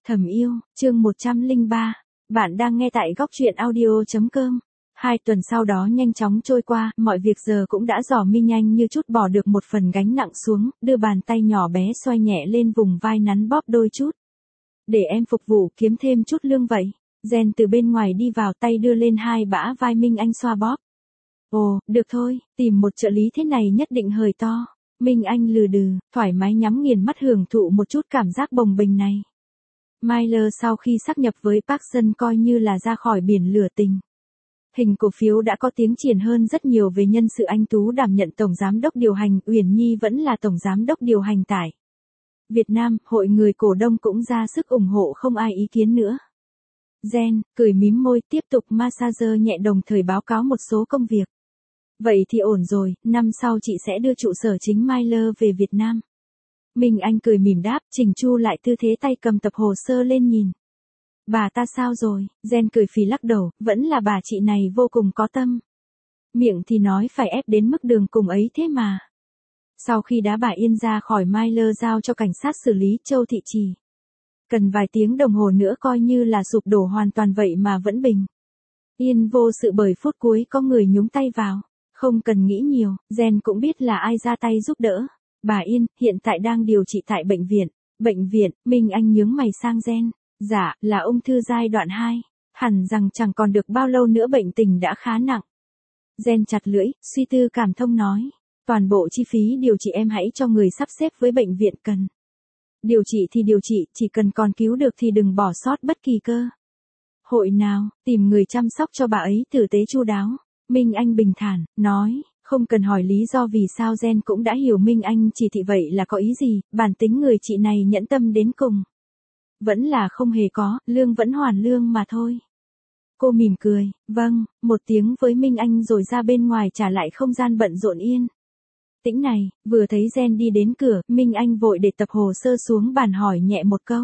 Thầm yêu, chương 103. Bạn đang nghe tại góc truyện audio.com. 2 tuần sau đó nhanh chóng trôi qua, mọi việc giờ cũng đã dò mi nhanh như chút bỏ được một phần gánh nặng xuống, đưa bàn tay nhỏ bé xoay nhẹ lên vùng vai nắn bóp đôi chút. Để em phục vụ kiếm thêm chút lương vậy. Jen từ bên ngoài đi vào, tay đưa lên hai bả vai Minh Anh xoa bóp. Ồ, được thôi, tìm một trợ lý thế này nhất định hời to. Minh Anh lừ đừ, thoải mái nhắm nghiền mắt hưởng thụ một chút cảm giác bồng bềnh này. Myler sau khi sáp nhập với Parkson coi như là ra khỏi biển lửa tình. Hình cổ phiếu đã có tiếng triển hơn rất nhiều về nhân sự anh Tú đảm nhận tổng giám đốc điều hành, Uyển Nhi vẫn là tổng giám đốc điều hành tại Việt Nam, hội người cổ đông cũng ra sức ủng hộ không ai ý kiến nữa. Jen, cười mím môi tiếp tục massage nhẹ đồng thời báo cáo một số công việc. Vậy thì ổn rồi, năm sau chị sẽ đưa trụ sở chính Myler về Việt Nam. Minh Anh cười mỉm đáp, chỉnh chu lại tư thế tay cầm tập hồ sơ lên nhìn. Bà ta sao rồi? Jen cười phì lắc đầu, vẫn là bà chị này vô cùng có tâm. Miệng thì nói phải ép đến mức đường cùng ấy thế mà. Sau khi đá bà Yên ra khỏi Myler giao cho cảnh sát xử lý Châu Thị Trì. Cần vài tiếng đồng hồ nữa coi như là sụp đổ hoàn toàn vậy mà vẫn bình. Yên vô sự bởi phút cuối có người nhúng tay vào. Không cần nghĩ nhiều, Jen cũng biết là ai ra tay giúp đỡ. Bà Yên, hiện tại đang điều trị tại bệnh viện. Bệnh viện, Minh Anh nhướng mày sang Jen. Dạ, là ung thư giai đoạn 2. Hẳn rằng chẳng còn được bao lâu nữa bệnh tình đã khá nặng. Jen chặt lưỡi, suy tư cảm thông nói. Toàn bộ chi phí điều trị em hãy cho người sắp xếp với bệnh viện cần. Điều trị thì điều trị, chỉ cần còn cứu được thì đừng bỏ sót bất kỳ cơ hội nào, tìm người chăm sóc cho bà ấy tử tế chu đáo. Minh Anh bình thản, nói, không cần hỏi lý do vì sao Jen cũng đã hiểu Minh Anh chỉ thị vậy là có ý gì, bản tính người chị này nhẫn tâm đến cùng. Vẫn là không hề có, lương vẫn hoàn lương mà thôi. Cô mỉm cười, vâng, một tiếng với Minh Anh rồi ra bên ngoài trả lại không gian bận rộn yên tĩnh này, vừa thấy Jen đi đến cửa, Minh Anh vội để tập hồ sơ xuống bàn hỏi nhẹ một câu.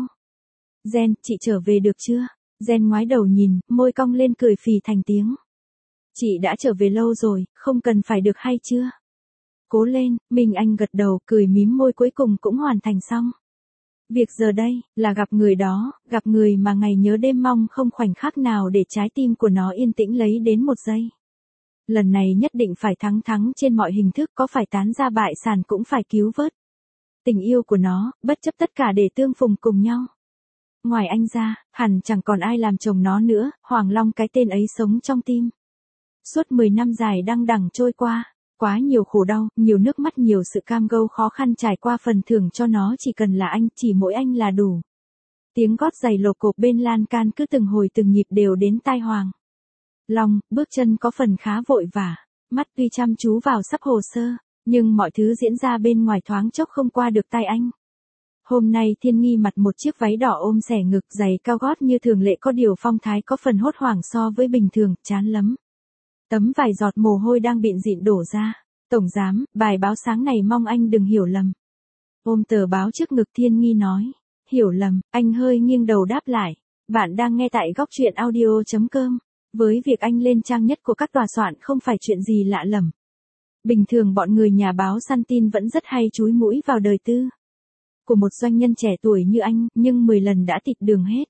Jen, chị trở về được chưa? Jen ngoái đầu nhìn, môi cong lên cười phì thành tiếng. Chị đã trở về lâu rồi, không cần phải được hay chưa? Cố lên, Minh Anh gật đầu, cười mím môi cuối cùng cũng hoàn thành xong. Việc giờ đây, là gặp người đó, gặp người mà ngày nhớ đêm mong không khoảnh khắc nào để trái tim của nó yên tĩnh lấy đến một giây. Lần này nhất định phải thắng trên mọi hình thức, có phải tán ra bại sản cũng phải cứu vớt tình yêu của nó, bất chấp tất cả để tương phùng cùng nhau. Ngoài anh ra, hẳn chẳng còn ai làm chồng nó nữa, Hoàng Long cái tên ấy sống trong tim. Suốt 10 năm dài đăng đẳng trôi qua, quá nhiều khổ đau, nhiều nước mắt, nhiều sự cam go khó khăn trải qua, phần thưởng cho nó chỉ cần là anh, chỉ mỗi anh là đủ. Tiếng gót giày lộp cộp bên lan can cứ từng hồi từng nhịp đều đến tai Hoàng Long, bước chân có phần khá vội vã, mắt tuy chăm chú vào sắp hồ sơ, nhưng mọi thứ diễn ra bên ngoài thoáng chốc không qua được tai anh. Hôm nay Thiên Nghi mặc một chiếc váy đỏ ôm xẻ ngực, giày cao gót như thường lệ, có điều phong thái có phần hốt hoảng so với bình thường, chán lắm. Tấm vài giọt mồ hôi đang bịn dịn đổ ra. Tổng giám, bài báo sáng này mong anh đừng hiểu lầm. Ôm tờ báo trước ngực Thiên Nghi nói. Hiểu lầm, anh hơi nghiêng đầu đáp lại. Bạn đang nghe tại góc truyện audio.com. Với việc anh lên trang nhất của các tòa soạn không phải chuyện gì lạ lẫm. Bình thường bọn người nhà báo săn tin vẫn rất hay chúi mũi vào đời tư của một doanh nhân trẻ tuổi như anh, nhưng 10 lần đã tịt đường hết.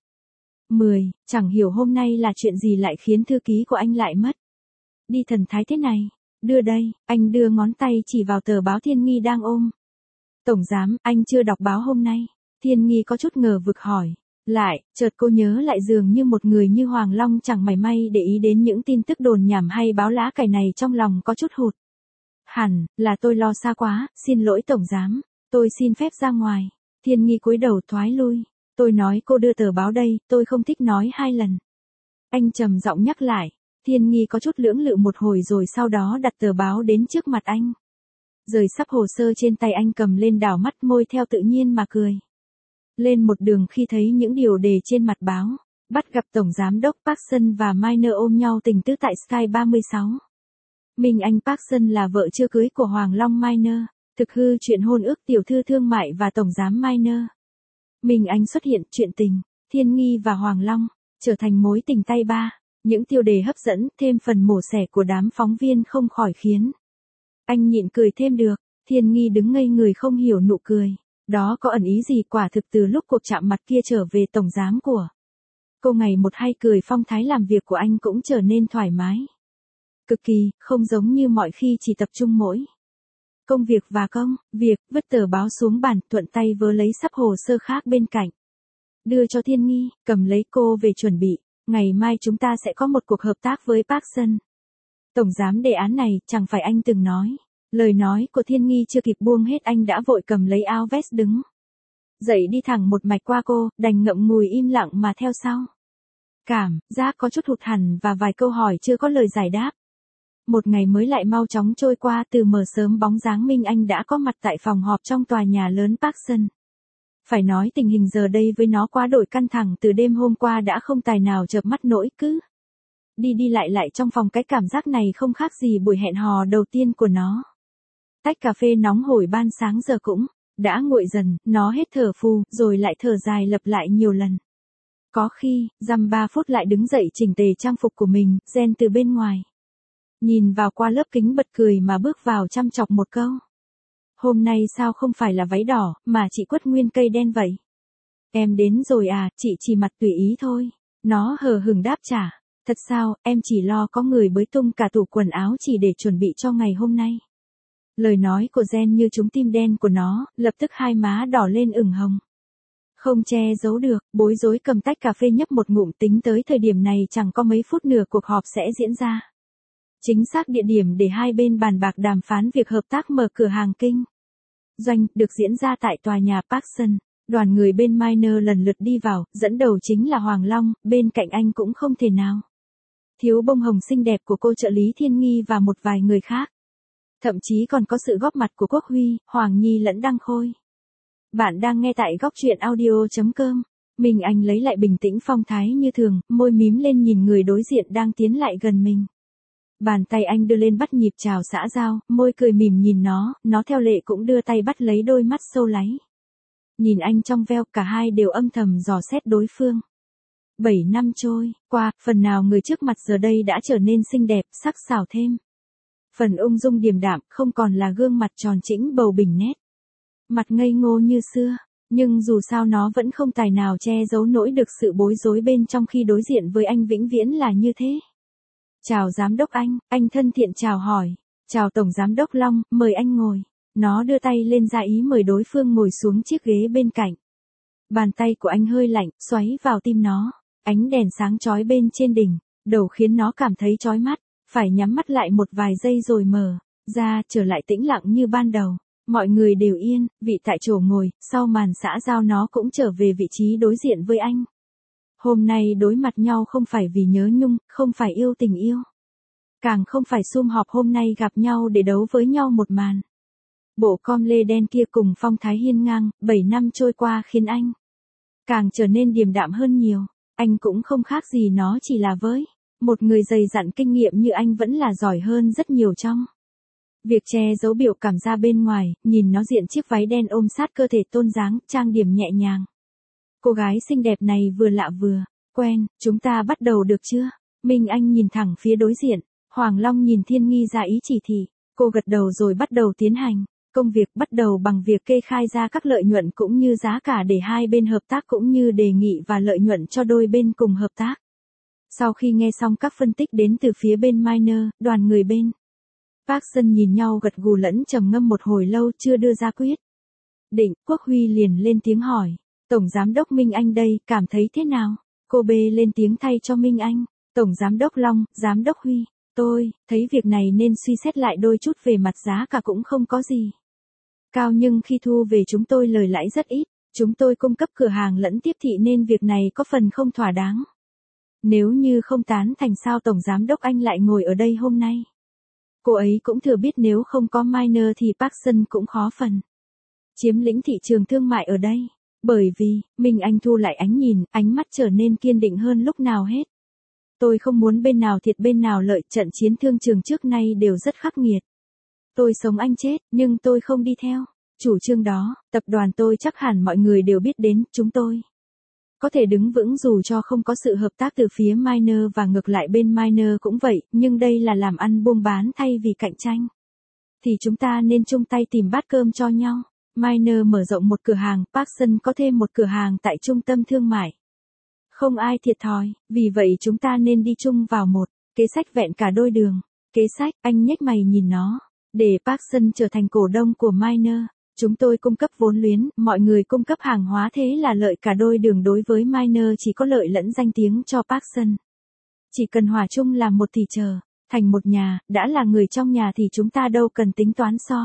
10, chẳng hiểu hôm nay là chuyện gì lại khiến thư ký của anh lại mất đi thần thái thế này. Đưa đây, anh đưa ngón tay chỉ vào tờ báo Thiên Nghi đang ôm. Tổng giám, anh chưa đọc báo hôm nay. Thiên Nghi có chút ngờ vực hỏi. Lại, chợt cô nhớ lại dường như một người như Hoàng Long chẳng mảy may để ý đến những tin tức đồn nhảm hay báo lá cải này, trong lòng có chút hụt. Hẳn, là tôi lo xa quá, xin lỗi tổng giám, tôi xin phép ra ngoài. Thiên Nghi cúi đầu thoái lui. Tôi nói cô đưa tờ báo đây, tôi không thích nói 2 lần. Anh trầm giọng nhắc lại. Thiên Nghi có chút lưỡng lự một hồi rồi sau đó đặt tờ báo đến trước mặt anh. Rời sắp hồ sơ trên tay anh cầm lên, đảo mắt, môi theo tự nhiên mà cười lên một đường khi thấy những điều đề trên mặt báo. Bắt gặp Tổng Giám đốc Parkson và Myler ôm nhau tình tứ tại Sky 36. Minh Anh Parkson là vợ chưa cưới của Hoàng Long Myler, thực hư chuyện hôn ước tiểu thư thương mại và Tổng Giám Myler. Minh Anh xuất hiện, chuyện tình, Thiên Nghi và Hoàng Long, trở thành mối tình tay ba. Những tiêu đề hấp dẫn, thêm phần mổ xẻ của đám phóng viên không khỏi khiến anh nhịn cười thêm được. Thiên Nghi đứng ngây người không hiểu nụ cười Đó có ẩn ý gì? Quả thực từ lúc cuộc chạm mặt kia trở về, tổng giám của cô ngày một hay cười, phong thái làm việc của anh cũng trở nên thoải mái. Cực kỳ, không giống như mọi khi chỉ tập trung mỗi công việc và công việc. Vứt tờ báo xuống bàn, thuận tay vớ lấy sắp hồ sơ khác bên cạnh. Đưa cho Thiên Nghi, cầm lấy cô về chuẩn bị. Ngày mai chúng ta sẽ có một cuộc hợp tác với Parkson. Tổng giám, đề án này, chẳng phải anh từng nói. Lời nói của Thiên Nghi chưa kịp buông hết anh đã vội cầm lấy áo vest đứng dậy đi thẳng một mạch qua cô, đành ngậm ngùi im lặng mà theo sau. Cảm giác có chút hụt hẳn và vài câu hỏi chưa có lời giải đáp. Một ngày mới lại mau chóng trôi qua, từ mờ sớm bóng dáng Minh Anh đã có mặt tại phòng họp trong tòa nhà lớn Parkson. Phải nói tình hình giờ đây với nó quá đổi căng thẳng, từ đêm hôm qua đã không tài nào chợp mắt nổi, cứ đi đi lại trong phòng, cái cảm giác này không khác gì buổi hẹn hò đầu tiên của nó. Tách cà phê nóng hổi ban sáng giờ cũng đã nguội dần, nó hết thở phù, rồi lại thở dài lặp lại nhiều lần. Có khi, dăm 3 phút lại đứng dậy chỉnh tề trang phục của mình, Jen từ bên ngoài nhìn vào qua lớp kính bật cười mà bước vào chăm chọc một câu. Hôm nay sao không phải là váy đỏ, mà chị quất nguyên cây đen vậy? Em đến rồi à? Chị chỉ mặc tùy ý thôi. Nó hờ hững đáp trả. Thật sao, em chỉ lo có người bới tung cả tủ quần áo chỉ để chuẩn bị cho ngày hôm nay. Lời nói của Jen như trúng tim đen của nó, lập tức hai má đỏ lên ửng hồng. Không che giấu được, bối rối cầm tách cà phê nhấp một ngụm, tính tới thời điểm này chẳng có mấy phút nữa cuộc họp sẽ diễn ra. Chính xác địa điểm để hai bên bàn bạc đàm phán việc hợp tác mở cửa hàng kinh doanh được diễn ra tại tòa nhà Parkson. Đoàn người bên Minor lần lượt đi vào, dẫn đầu chính là Hoàng Long, bên cạnh anh cũng không thể nào thiếu bông hồng xinh đẹp của cô trợ lý Thiên Nghi và một vài người khác. Thậm chí còn có sự góp mặt của Quốc Huy, Hoàng Nhi lẫn Đăng Khôi. Bạn đang nghe tại góc truyện audio.com. Minh Anh lấy lại bình tĩnh phong thái như thường, môi mím lên nhìn người đối diện đang tiến lại gần mình. Bàn tay anh đưa lên bắt nhịp chào xã giao, môi cười mỉm nhìn nó theo lệ cũng đưa tay bắt lấy đôi mắt sâu láy. Nhìn anh trong veo, cả hai đều âm thầm dò xét đối phương. 7 năm trôi qua, phần nào người trước mặt giờ đây đã trở nên xinh đẹp, sắc sảo thêm. Phần ung dung điềm đạm, không còn là gương mặt tròn trĩnh bầu bỉnh nét mặt ngây ngô như xưa, nhưng dù sao nó vẫn không tài nào che giấu nổi được sự bối rối bên trong khi đối diện với anh vĩnh viễn là như thế. Chào giám đốc anh thân thiện chào hỏi. Chào tổng giám đốc Long, mời anh ngồi. Nó đưa tay lên ra ý mời đối phương ngồi xuống chiếc ghế bên cạnh. Bàn tay của anh hơi lạnh, xoáy vào tim nó. Ánh đèn sáng chói bên trên đỉnh đầu khiến nó cảm thấy chói mắt, phải nhắm mắt lại một vài giây rồi mở ra, trở lại tĩnh lặng như ban đầu. Mọi người đều yên, vị tại chỗ ngồi, sau màn xã giao nó cũng trở về vị trí đối diện với anh. Hôm nay đối mặt nhau không phải vì nhớ nhung, không phải yêu tình yêu. Càng không phải sum họp hôm nay gặp nhau để đấu với nhau một màn. Bộ com lê đen kia cùng phong thái hiên ngang, 7 năm trôi qua khiến anh càng trở nên điềm đạm hơn nhiều. Anh cũng không khác gì nó, chỉ là với một người dày dặn kinh nghiệm như anh vẫn là giỏi hơn rất nhiều trong việc che giấu biểu cảm ra bên ngoài. Nhìn nó diện chiếc váy đen ôm sát cơ thể tôn dáng, trang điểm nhẹ nhàng. Cô gái xinh đẹp này vừa lạ vừa quen, chúng ta bắt đầu được chưa? Minh Anh nhìn thẳng phía đối diện, Hoàng Long nhìn Thiên Nghi ra ý chỉ thị, cô gật đầu rồi bắt đầu tiến hành. Công việc bắt đầu bằng việc kê khai ra các lợi nhuận cũng như giá cả để hai bên hợp tác, cũng như đề nghị và lợi nhuận cho đôi bên cùng hợp tác. Sau khi nghe xong các phân tích đến từ phía bên Minor, đoàn người bên Parkson nhìn nhau gật gù lẫn trầm ngâm một hồi lâu chưa đưa ra quyết định. Quốc Huy liền lên tiếng hỏi, Tổng Giám đốc Minh Anh đây, cảm thấy thế nào? Cô bê lên tiếng thay cho Minh Anh, Tổng Giám đốc Long, Giám đốc Huy, tôi thấy việc này nên suy xét lại đôi chút. Về mặt giá cả cũng không có gì cao, nhưng khi thu về chúng tôi lời lãi rất ít. Chúng tôi cung cấp cửa hàng lẫn tiếp thị nên việc này có phần không thỏa đáng. Nếu như không tán thành, sao Tổng Giám đốc anh lại ngồi ở đây hôm nay? Cô ấy cũng thừa biết nếu không có Minor thì Parkson cũng khó phần chiếm lĩnh thị trường thương mại ở đây. Bởi vì, Minh Anh thu lại ánh nhìn, ánh mắt trở nên kiên định hơn lúc nào hết. Tôi không muốn bên nào thiệt bên nào lợi, trận chiến thương trường trước nay đều rất khắc nghiệt. Tôi sống anh chết, nhưng tôi không đi theo chủ trương đó. Tập đoàn tôi chắc hẳn mọi người đều biết đến, chúng tôi có thể đứng vững dù cho không có sự hợp tác từ phía Minor, và ngược lại bên Minor cũng vậy, nhưng đây là làm ăn buôn bán thay vì cạnh tranh. Thì chúng ta nên chung tay tìm bát cơm cho nhau. Minor mở rộng một cửa hàng, Parkson có thêm một cửa hàng tại trung tâm thương mại. Không ai thiệt thòi, vì vậy chúng ta nên đi chung vào một kế sách vẹn cả đôi đường. Kế sách, anh nhếch mày nhìn nó. Để Parkson trở thành cổ đông của Minor, chúng tôi cung cấp vốn liếng, mọi người cung cấp hàng hóa, thế là lợi cả đôi đường. Đối với Minor chỉ có lợi lẫn danh tiếng cho Parkson. Chỉ cần hòa chung làm một thì trở thành một nhà, đã là người trong nhà thì chúng ta đâu cần tính toán so.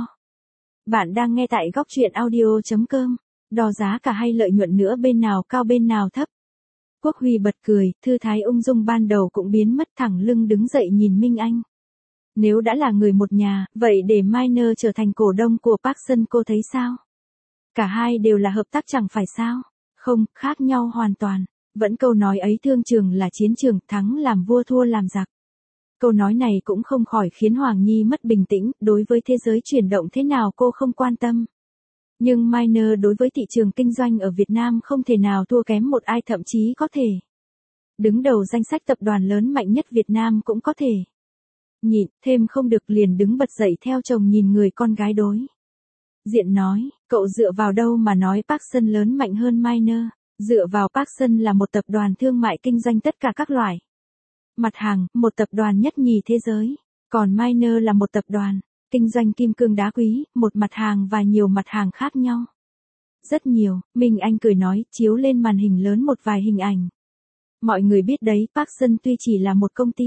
Bạn đang nghe tại góc truyện audio.com. Đo giá cả hay lợi nhuận nữa, bên nào cao bên nào thấp. Quốc Huy bật cười, thư thái ung dung ban đầu cũng biến mất, thẳng lưng đứng dậy nhìn Minh Anh. Nếu đã là người một nhà, vậy để Minor trở thành cổ đông của Parkson cô thấy sao? Cả hai đều là hợp tác chẳng phải sao? Không, khác nhau hoàn toàn. Vẫn câu nói ấy, thương trường là chiến trường, thắng làm vua thua làm giặc. Câu nói này cũng không khỏi khiến Hoàng Nhi mất bình tĩnh, đối với thế giới chuyển động thế nào cô không quan tâm. Nhưng Minor đối với thị trường kinh doanh ở Việt Nam không thể nào thua kém một ai, thậm chí có thể đứng đầu danh sách tập đoàn lớn mạnh nhất Việt Nam cũng có thể. Nhịn, thêm không được liền đứng bật dậy theo chồng nhìn người con gái đối diện nói, cậu dựa vào đâu mà nói Parkson lớn mạnh hơn Minor? Dựa vào, Parkson là một tập đoàn thương mại kinh doanh tất cả các loại mặt hàng, một tập đoàn nhất nhì thế giới. Còn Minor là một tập đoàn kinh doanh kim cương đá quý, một mặt hàng và nhiều mặt hàng khác nhau. Rất nhiều, Minh Anh cười nói, chiếu lên màn hình lớn một vài hình ảnh. Mọi người biết đấy, Parkson tuy chỉ là một công ty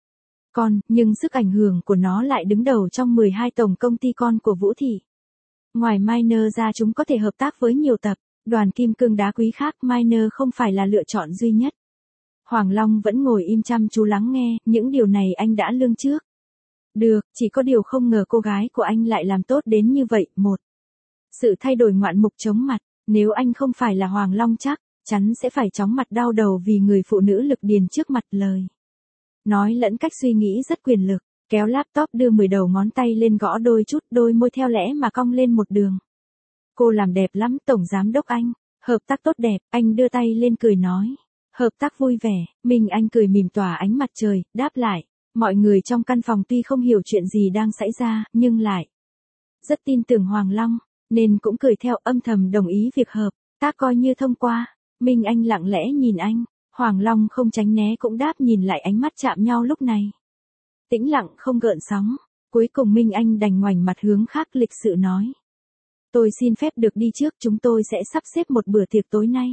con, nhưng sức ảnh hưởng của nó lại đứng đầu trong 12 tổng công ty con của Vũ Thị. Ngoài Minor ra chúng có thể hợp tác với nhiều tập đoàn kim cương đá quý khác, Minor không phải là lựa chọn duy nhất. Hoàng Long vẫn ngồi im chăm chú lắng nghe, những điều này anh đã lường trước. Được, chỉ có điều không ngờ cô gái của anh lại làm tốt đến như vậy. Một sự thay đổi ngoạn mục chóng mặt, nếu anh không phải là Hoàng Long chắc chắn sẽ phải chóng mặt đau đầu vì người phụ nữ lực điền trước mặt, lời nói lẫn cách suy nghĩ rất quyền lực. Kéo laptop, đưa 10 đầu ngón tay lên gõ đôi chút, đôi môi theo lẽ mà cong lên một đường. Cô làm đẹp lắm, Tổng Giám Đốc anh. Hợp tác tốt đẹp, anh đưa tay lên cười nói. Hợp tác vui vẻ, Minh Anh cười mỉm tỏa ánh mặt trời, đáp lại. Mọi người trong căn phòng tuy không hiểu chuyện gì đang xảy ra, nhưng lại rất tin tưởng Hoàng Long, nên cũng cười theo, âm thầm đồng ý việc hợp tác coi như thông qua. Minh Anh lặng lẽ nhìn anh, Hoàng Long không tránh né cũng đáp, nhìn lại ánh mắt chạm nhau lúc này tĩnh lặng không gợn sóng. Cuối cùng Minh Anh đành ngoảnh mặt hướng khác, lịch sự nói. Tôi xin phép được đi trước, chúng tôi sẽ sắp xếp một bữa tiệc tối nay.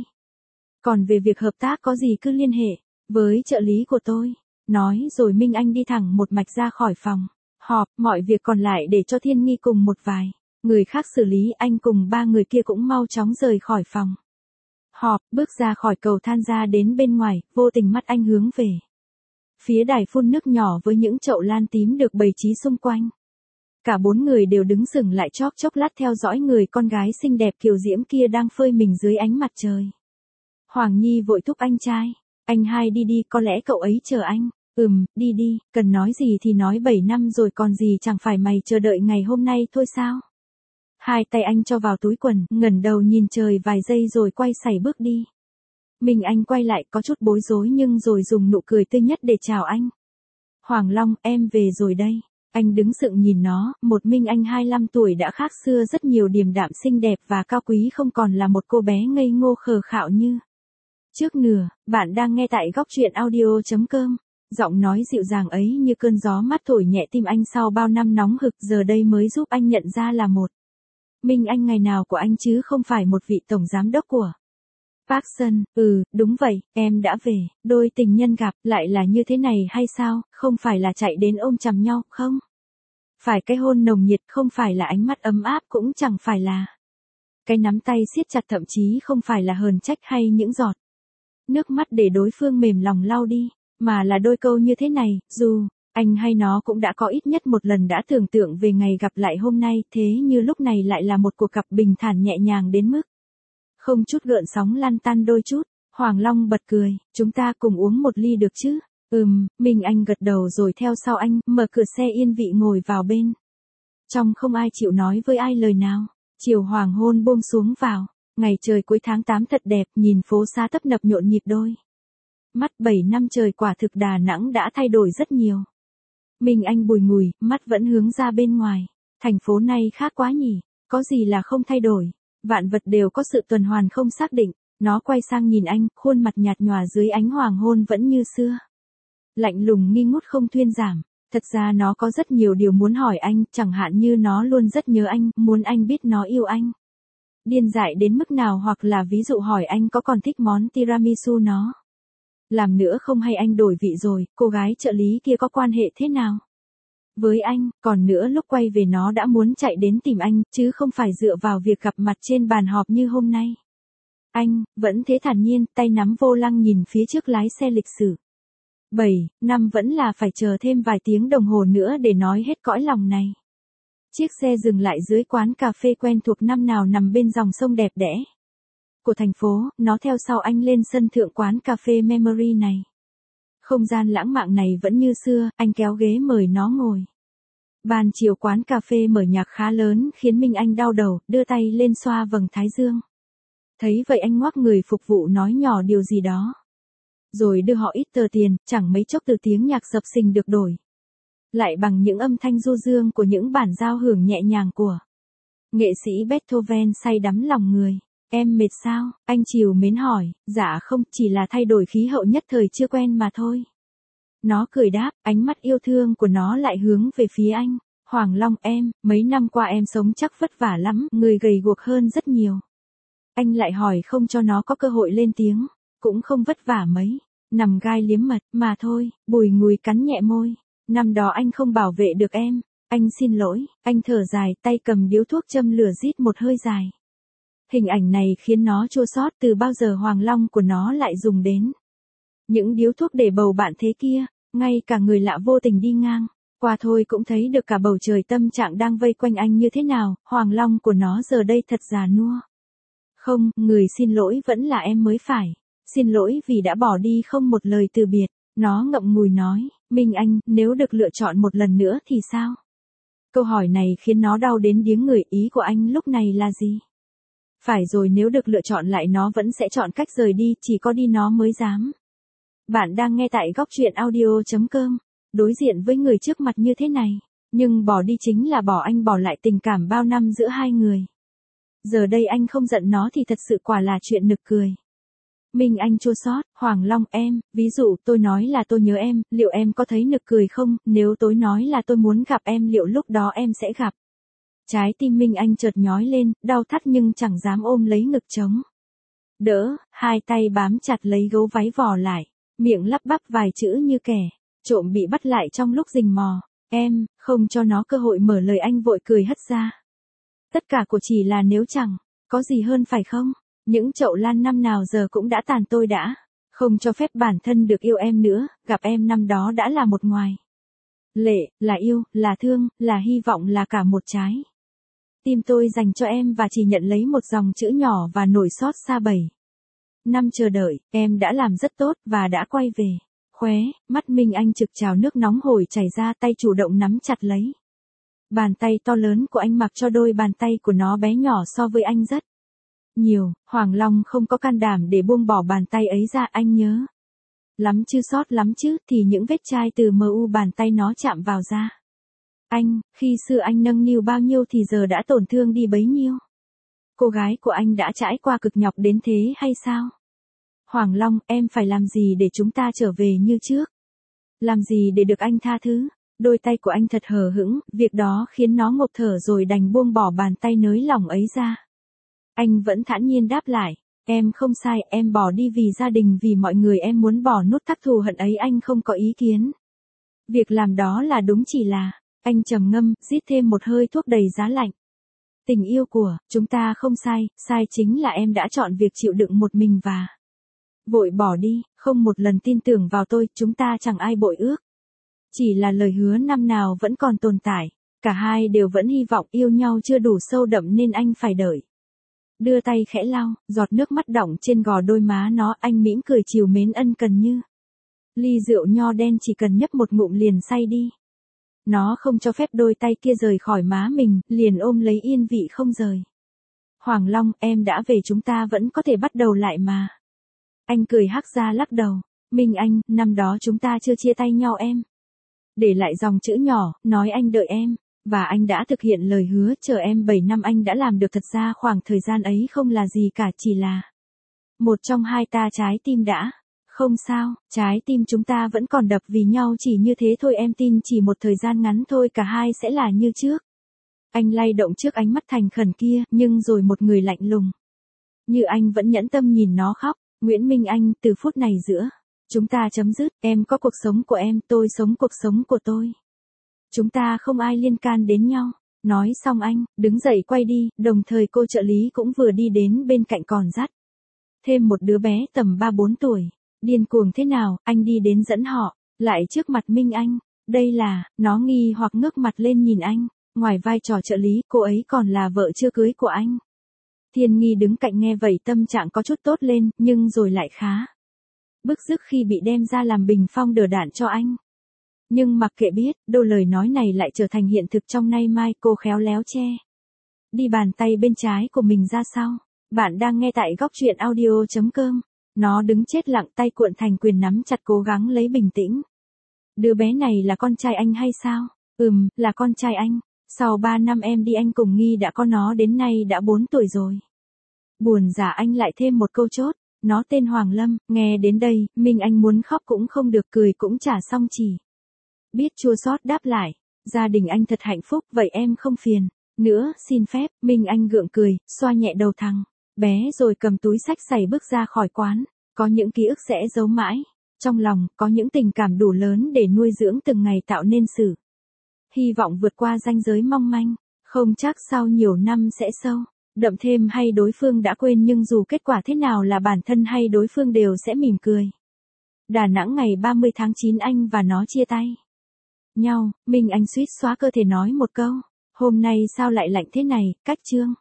Còn về việc hợp tác có gì cứ liên hệ với trợ lý của tôi. Nói rồi Minh Anh đi thẳng một mạch ra khỏi phòng họp, mọi việc còn lại để cho Thiên Nghi cùng một vài người khác xử lý. Anh cùng ba người kia cũng mau chóng rời khỏi phòng họp, bước ra khỏi cầu thang ra đến bên ngoài, vô tình mắt anh hướng về phía đài phun nước nhỏ với những chậu lan tím được bày trí xung quanh. Cả bốn người đều đứng sững lại chốc lát theo dõi người con gái xinh đẹp kiều diễm kia đang phơi mình dưới ánh mặt trời. Hoàng Nhi vội thúc anh trai. Anh hai đi đi, có lẽ cậu ấy chờ anh. Đi đi, cần nói gì thì nói, 7 năm rồi còn gì, chẳng phải mày chờ đợi ngày hôm nay thôi sao? Hai tay anh cho vào túi quần, ngẩng đầu nhìn trời vài giây rồi quay sải bước đi. Minh Anh quay lại có chút bối rối nhưng rồi dùng nụ cười tươi nhất để chào anh. Hoàng Long, em về rồi đây. Anh đứng sững nhìn nó, một Minh Anh 25 tuổi đã khác xưa rất nhiều, điềm đạm xinh đẹp và cao quý, không còn là một cô bé ngây ngô khờ khạo như trước nữa. Bạn đang nghe tại góc truyện audio.com. Giọng nói dịu dàng ấy như cơn gió mát thổi nhẹ tim anh sau bao năm nóng hực, giờ đây mới giúp anh nhận ra là một Minh Anh ngày nào của anh chứ không phải một vị tổng giám đốc của Parkson. Đúng vậy, em đã về. Đôi tình nhân gặp lại là như thế này hay sao? Không phải là chạy đến ôm chầm nhau, không phải cái hôn nồng nhiệt, không phải là ánh mắt ấm áp, cũng chẳng phải là cái nắm tay siết chặt, thậm chí không phải là hờn trách hay những giọt nước mắt để đối phương mềm lòng lau đi, mà là đôi câu như thế này. Dù anh hay nó cũng đã có ít nhất một lần đã tưởng tượng về ngày gặp lại hôm nay, thế như lúc này lại là một cuộc gặp bình thản nhẹ nhàng đến mức không chút gợn sóng, lăn tăn đôi chút. Hoàng Long bật cười, chúng ta cùng uống một ly được chứ? Minh Anh gật đầu rồi theo sau anh, mở cửa xe yên vị ngồi vào bên trong, không ai chịu nói với ai lời nào. Chiều hoàng hôn buông xuống vào, ngày trời cuối tháng 8 thật đẹp, nhìn phố xa tấp nập nhộn nhịp đôi mắt. 7 năm trời quả thực Đà Nẵng đã thay đổi rất nhiều. Minh Anh bùi ngùi, mắt vẫn hướng ra bên ngoài. Thành phố này khác quá nhỉ. Có gì là không thay đổi? Vạn vật đều có sự tuần hoàn không xác định. Nó quay sang nhìn anh, khuôn mặt nhạt nhòa dưới ánh hoàng hôn vẫn như xưa. Lạnh lùng nghi ngút không thuyên giảm. Thật ra nó có rất nhiều điều muốn hỏi anh, chẳng hạn như nó luôn rất nhớ anh, muốn anh biết nó yêu anh. Điên dại đến mức nào, hoặc là ví dụ hỏi anh có còn thích món tiramisu nó. Làm nữa không hay anh đổi vị rồi, cô gái trợ lý kia có quan hệ thế nào với anh, còn nữa lúc quay về nó đã muốn chạy đến tìm anh, chứ không phải dựa vào việc gặp mặt trên bàn họp như hôm nay. Anh, vẫn thế thản nhiên, tay nắm vô lăng nhìn phía trước lái xe lịch sử. 7 năm vẫn là phải chờ thêm vài tiếng đồng hồ nữa để nói hết cõi lòng này. Chiếc xe dừng lại dưới quán cà phê quen thuộc năm nào nằm bên dòng sông đẹp đẽ của thành phố, nó theo sau anh lên sân thượng quán cà phê Memory này. Không gian lãng mạn này vẫn như xưa, anh kéo ghế mời nó ngồi. Ban chiều quán cà phê mở nhạc khá lớn khiến Minh Anh đau đầu, đưa tay lên xoa vầng thái dương. Thấy vậy anh ngoắc người phục vụ nói nhỏ điều gì đó. Rồi đưa họ ít tờ tiền, chẳng mấy chốc từ tiếng nhạc sập sình được đổi lại bằng những âm thanh du dương của những bản giao hưởng nhẹ nhàng của nghệ sĩ Beethoven say đắm lòng người. Em mệt sao? Anh trìu mến hỏi. Dạ không, chỉ là thay đổi khí hậu nhất thời chưa quen mà thôi. Nó cười đáp, ánh mắt yêu thương của nó lại hướng về phía anh. Hoàng Long em, mấy năm qua em sống chắc vất vả lắm, người gầy guộc hơn rất nhiều. Anh lại hỏi không cho nó có cơ hội lên tiếng. Cũng không vất vả mấy. Nằm gai liếm mật, mà thôi, bùi ngùi cắn nhẹ môi. Năm đó anh không bảo vệ được em. Anh xin lỗi, anh thở dài, tay cầm điếu thuốc châm lửa rít một hơi dài. Hình ảnh này khiến nó chua xót, từ bao giờ Hoàng Long của nó lại dùng đến những điếu thuốc để bầu bạn thế kia, ngay cả người lạ vô tình đi ngang qua thôi cũng thấy được cả bầu trời tâm trạng đang vây quanh anh như thế nào. Hoàng Long của nó giờ đây thật già nua. Không, người xin lỗi vẫn là em mới phải. Xin lỗi vì đã bỏ đi không một lời từ biệt. Nó ngậm ngùi nói, Minh Anh, nếu được lựa chọn một lần nữa thì sao? Câu hỏi này khiến nó đau đến điếng người. Ý của anh lúc này là gì? Phải rồi, nếu được lựa chọn lại nó vẫn sẽ chọn cách rời đi, chỉ có đi nó mới dám. Bạn đang nghe tại góc truyện audio.com. Đối diện với người trước mặt như thế này, nhưng bỏ đi chính là bỏ anh, bỏ lại tình cảm bao năm giữa hai người. Giờ đây anh không giận nó thì thật sự quả là chuyện nực cười. Minh Anh chua xót, Hoàng Long em, ví dụ tôi nói là tôi nhớ em, liệu em có thấy nực cười không? Nếu tôi nói là tôi muốn gặp em, liệu lúc đó em sẽ gặp? Trái tim Minh Anh chợt nhói lên, đau thắt nhưng chẳng dám ôm lấy ngực trống đỡ, hai tay bám chặt lấy gấu váy vò lại, miệng lắp bắp vài chữ như kẻ trộm bị bắt lại trong lúc rình mò. Em, không cho nó cơ hội mở lời, anh vội cười hất ra. Tất cả của chỉ là nếu chẳng có gì hơn phải không? Những chậu lan năm nào giờ cũng đã tàn, tôi đã không cho phép bản thân được yêu em nữa, gặp em năm đó đã là một ngoài lệ, là yêu, là thương, là hy vọng, là cả một trái tim tôi dành cho em, và chỉ nhận lấy một dòng chữ nhỏ và nổi xót xa 7 năm chờ đợi. Em đã làm rất tốt và đã quay về. Khóe mắt Minh Anh trực trào nước nóng hổi chảy ra, tay chủ động nắm chặt lấy bàn tay to lớn của anh, mặc cho đôi bàn tay của nó bé nhỏ so với anh rất nhiều. Hoàng Long không có can đảm để buông bỏ bàn tay ấy ra. Anh nhớ lắm chứ, sót lắm chứ, thì những vết chai từ mu bàn tay nó chạm vào da anh, khi xưa anh nâng niu bao nhiêu thì giờ đã tổn thương đi bấy nhiêu. Cô gái của anh đã trải qua cực nhọc đến thế hay sao? Hoàng Long, em phải làm gì để chúng ta trở về như trước? Làm gì để được anh tha thứ? Đôi tay của anh thật hờ hững, việc đó khiến nó ngộp thở rồi đành buông bỏ bàn tay nới lỏng ấy ra. Anh vẫn thản nhiên đáp lại, em không sai, em bỏ đi vì gia đình, vì mọi người, em muốn bỏ nút thắt thù hận ấy, anh không có ý kiến. Việc làm đó là đúng, chỉ là... Anh trầm ngâm, rít thêm một hơi thuốc đầy giá lạnh. Tình yêu của chúng ta không sai, sai chính là em đã chọn việc chịu đựng một mình và vội bỏ đi, không một lần tin tưởng vào tôi, chúng ta chẳng ai bội ước. Chỉ là lời hứa năm nào vẫn còn tồn tại, cả hai đều vẫn hy vọng yêu nhau chưa đủ sâu đậm nên anh phải đợi. Đưa tay khẽ lau, giọt nước mắt đọng trên gò đôi má nó, anh mỉm cười trìu mến ân cần như ly rượu nho đen, chỉ cần nhấp một ngụm liền say đi. Nó không cho phép đôi tay kia rời khỏi má mình, liền ôm lấy yên vị không rời. Hoàng Long, em đã về, chúng ta vẫn có thể bắt đầu lại mà. Anh cười hắc ra lắc đầu. Minh Anh, năm đó chúng ta chưa chia tay nhau em. Để lại dòng chữ nhỏ, nói anh đợi em. Và anh đã thực hiện lời hứa chờ em 7 năm anh đã làm được. Thật ra khoảng thời gian ấy không là gì cả, chỉ là một trong hai ta trái tim đã. Không sao, trái tim chúng ta vẫn còn đập vì nhau chỉ như thế thôi, em tin chỉ một thời gian ngắn thôi cả hai sẽ là như trước. Anh lay động trước ánh mắt thành khẩn kia, nhưng rồi một người lạnh lùng. Như anh vẫn nhẫn tâm nhìn nó khóc. Nguyễn Minh Anh, từ phút này giữa chúng ta chấm dứt, em có cuộc sống của em, tôi sống cuộc sống của tôi. Chúng ta không ai liên can đến nhau. Nói xong anh, đứng dậy quay đi, đồng thời cô trợ lý cũng vừa đi đến bên cạnh còn dắt thêm một đứa bé tầm 3-4 tuổi. Điên cuồng thế nào, anh đi đến dẫn họ, lại trước mặt Minh Anh. Đây là, nó nghi hoặc ngước mặt lên nhìn anh, ngoài vai trò trợ lý, cô ấy còn là vợ chưa cưới của anh. Thiên Nghi đứng cạnh nghe vậy tâm trạng có chút tốt lên, nhưng rồi lại khá bức rứt khi bị đem ra làm bình phong đỡ đạn cho anh. Nhưng mặc kệ biết, đâu lời nói này lại trở thành hiện thực trong nay mai, cô khéo léo che đi bàn tay bên trái của mình ra sau. Bạn đang nghe tại góc truyện audio.com. Nó đứng chết lặng, tay cuộn thành quyền nắm chặt cố gắng lấy bình tĩnh. Đứa bé này là con trai anh hay sao? Là con trai anh. Sau 3 năm em đi anh cùng Nghi đã có nó, đến nay đã 4 tuổi rồi. Buồn rả anh lại thêm một câu chốt. Nó tên Hoàng Lâm. Nghe đến đây, Minh Anh muốn khóc cũng không được, cười cũng chả xong, chỉ biết chua xót đáp lại. Gia đình anh thật hạnh phúc, vậy em không phiền nữa, xin phép. Minh Anh gượng cười, xoa nhẹ đầu thằng bé rồi cầm túi xách giày bước ra khỏi quán. Có những ký ức sẽ giấu mãi trong lòng, có những tình cảm đủ lớn để nuôi dưỡng từng ngày, tạo nên sự hy vọng vượt qua ranh giới mong manh. Không chắc sau nhiều năm sẽ sâu đậm thêm hay đối phương đã quên, nhưng dù kết quả thế nào là bản thân hay đối phương đều sẽ mỉm cười. Đà Nẵng ngày 30 tháng 9 anh và nó chia tay nhau. Minh Anh suýt xóa cơ thể nói một câu. Hôm nay sao lại lạnh thế này, cách chương.